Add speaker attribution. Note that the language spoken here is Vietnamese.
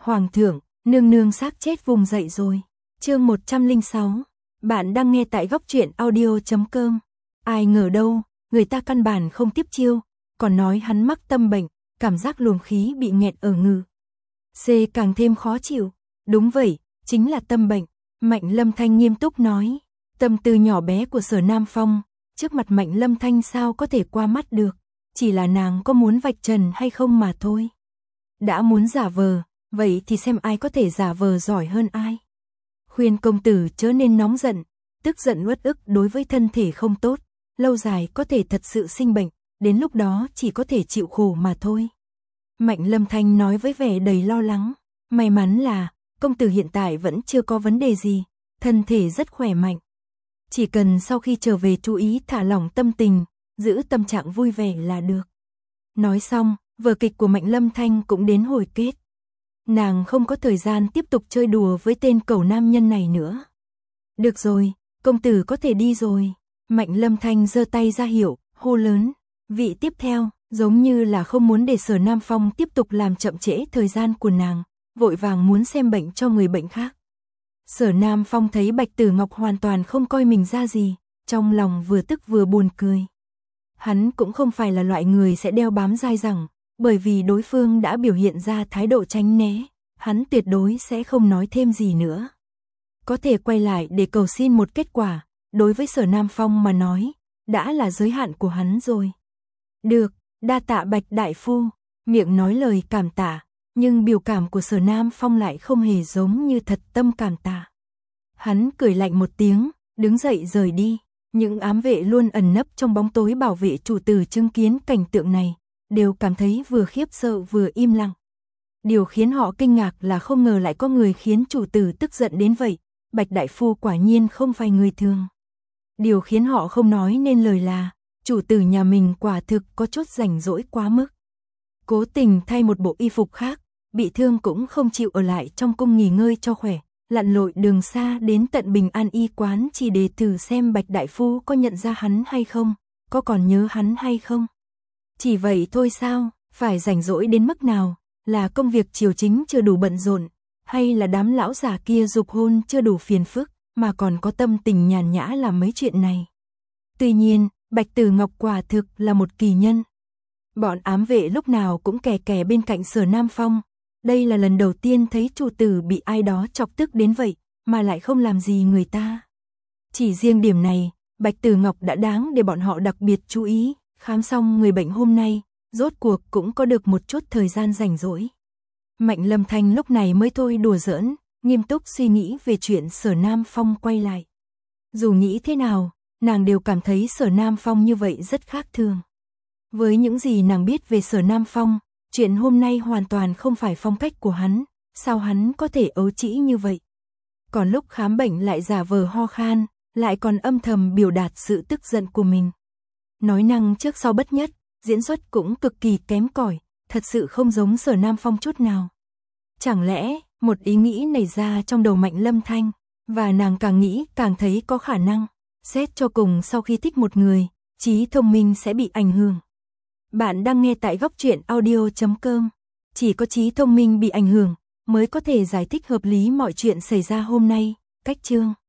Speaker 1: Hoàng thượng, nương nương xác chết vùng dậy rồi. Chương 106. Bạn đang nghe tại góc truyện audio.com. Ai ngờ đâu, người ta căn bản không tiếp chiêu, còn nói hắn mắc tâm bệnh, cảm giác luồng khí bị nghẹt ở ngực. C càng thêm khó chịu. Đúng vậy, chính là tâm bệnh. Mạnh Lâm Thanh nghiêm túc nói. Tâm tư nhỏ bé của Sở Nam Phong, trước mặt Mạnh Lâm Thanh sao có thể qua mắt được, chỉ là nàng có muốn vạch trần hay không mà thôi. Đã muốn giả vờ, vậy thì xem ai có thể giả vờ giỏi hơn ai. Khuyên công tử chớ nên nóng giận, tức giận uất ức đối với thân thể không tốt, lâu dài có thể thật sự sinh bệnh, đến lúc đó chỉ có thể chịu khổ mà thôi. Mạnh Lâm Thanh nói với vẻ đầy lo lắng, may mắn là công tử hiện tại vẫn chưa có vấn đề gì, thân thể rất khỏe mạnh. Chỉ cần sau khi trở về chú ý thả lỏng tâm tình, giữ tâm trạng vui vẻ là được. Nói xong, vở kịch của Mạnh Lâm Thanh cũng đến hồi kết. Nàng không có thời gian tiếp tục chơi đùa với tên cẩu nam nhân này nữa. Được rồi, công tử có thể đi rồi. Mạnh Lâm Thanh giơ tay ra hiệu, hô lớn. Vị tiếp theo, giống như là không muốn để Sở Nam Phong tiếp tục làm chậm trễ thời gian của nàng, vội vàng muốn xem bệnh cho người bệnh khác. Sở Nam Phong thấy Bạch Tử Ngọc hoàn toàn không coi mình ra gì, trong lòng vừa tức vừa buồn cười. Hắn cũng không phải là loại người sẽ đeo bám dai dẳng, bởi vì đối phương đã biểu hiện ra thái độ tránh né, hắn tuyệt đối sẽ không nói thêm gì nữa. Có thể quay lại để cầu xin một kết quả, đối với Sở Nam Phong mà nói, đã là giới hạn của hắn rồi. Được, đa tạ Bạch đại phu, miệng nói lời cảm tạ, nhưng biểu cảm của Sở Nam Phong lại không hề giống như thật tâm cảm tạ. Hắn cười lạnh một tiếng, đứng dậy rời đi. Những ám vệ luôn ẩn nấp trong bóng tối bảo vệ chủ tử chứng kiến cảnh tượng này, đều cảm thấy vừa khiếp sợ vừa im lặng. Điều khiến họ kinh ngạc là không ngờ lại có người khiến chủ tử tức giận đến vậy, Bạch đại phu quả nhiên không phải người thường. Điều khiến họ không nói nên lời là, chủ tử nhà mình quả thực có chút rảnh rỗi quá mức. Cố tình thay một bộ y phục khác, bị thương cũng không chịu ở lại trong cung nghỉ ngơi cho khỏe, lặn lội đường xa đến tận Bình An y quán chỉ để thử xem Bạch đại phu có nhận ra hắn hay không, có còn nhớ hắn hay không. Chỉ vậy thôi sao, phải rảnh rỗi đến mức nào, là công việc triều chính chưa đủ bận rộn, hay là đám lão già kia giục hôn chưa đủ phiền phức, mà còn có tâm tình nhàn nhã làm mấy chuyện này. Tuy nhiên, Bạch Tử Ngọc quả thực là một kỳ nhân. Bọn ám vệ lúc nào cũng kè kè bên cạnh Sở Nam Phong. Đây là lần đầu tiên thấy chủ tử bị ai đó chọc tức đến vậy, mà lại không làm gì người ta. Chỉ riêng điểm này, Bạch Tử Ngọc đã đáng để bọn họ đặc biệt chú ý. Khám xong người bệnh hôm nay, rốt cuộc cũng có được một chút thời gian rảnh rỗi. Mạnh Lâm Thanh lúc này mới thôi đùa giỡn, nghiêm túc suy nghĩ về chuyện Sở Nam Phong quay lại. Dù nghĩ thế nào, nàng đều cảm thấy Sở Nam Phong như vậy rất khác thường. Với những gì nàng biết về Sở Nam Phong, chuyện hôm nay hoàn toàn không phải phong cách của hắn, sao hắn có thể ấu trĩ như vậy. Còn lúc khám bệnh lại giả vờ ho khan, lại còn âm thầm biểu đạt sự tức giận của mình. Nói năng trước sau bất nhất, diễn xuất cũng cực kỳ kém cỏi, thật sự không giống Sở Nam Phong chút nào. Chẳng lẽ, một ý nghĩ nảy ra trong đầu Mạnh Lâm Thanh, và nàng càng nghĩ càng thấy có khả năng, xét cho cùng sau khi thích một người, trí thông minh sẽ bị ảnh hưởng. Bạn đang nghe tại góc truyện audio.com. Chỉ có trí thông minh bị ảnh hưởng mới có thể giải thích hợp lý mọi chuyện xảy ra hôm nay. Cách chương